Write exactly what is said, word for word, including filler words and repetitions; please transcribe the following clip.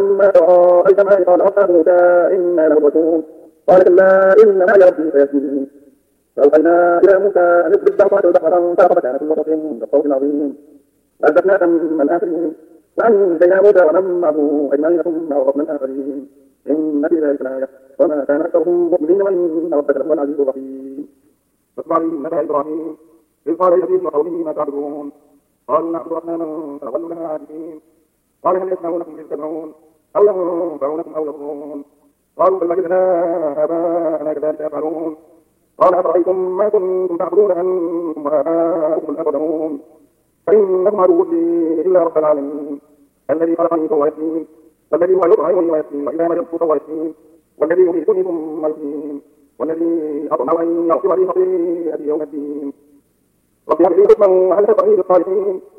فلما رأى الجمعان قال أصحاب موسى إنا لمدركون قال كلا إن معي ربي سيهدين فأوحينا إلى موسى أن اضرب بعصاك البحر فانفلق فكان كل فرق كالطود العظيم فأزلفنا من الآخرين وأنجينا موسى ومن معه أجمعين ثم أغرقنا الآخرين إن في ذلك لآية وما كان أكثرهم مؤمنين وإن ربك لهو العزيز الرحيم واتل عليهم نبأ إبراهيم إذ قال لأبيه وقومه ما تعبدون قالوا نعبد أصناما فظلوا لها عاكفين قال هل يسمعونكم إذ تدعون أو ينفعونكم أو يضرون قالوا بل وجدنا آباءنا كذلك يفعلون قال أفرأيتم ما كنتم تعبدون أنتم وآباؤكم الأقدمون فإنكم عدو لي إلا رب العالمين الذي خلقني فهو يهدين والذي هو يطعمني ويسقين وإذا مرضت فهو يشفين والذي يميتني ثم يحيين والذي أطمع أن يغفر لي خطيئتي يوم الدين رب هب لي حكما وهل تقني بالصالحين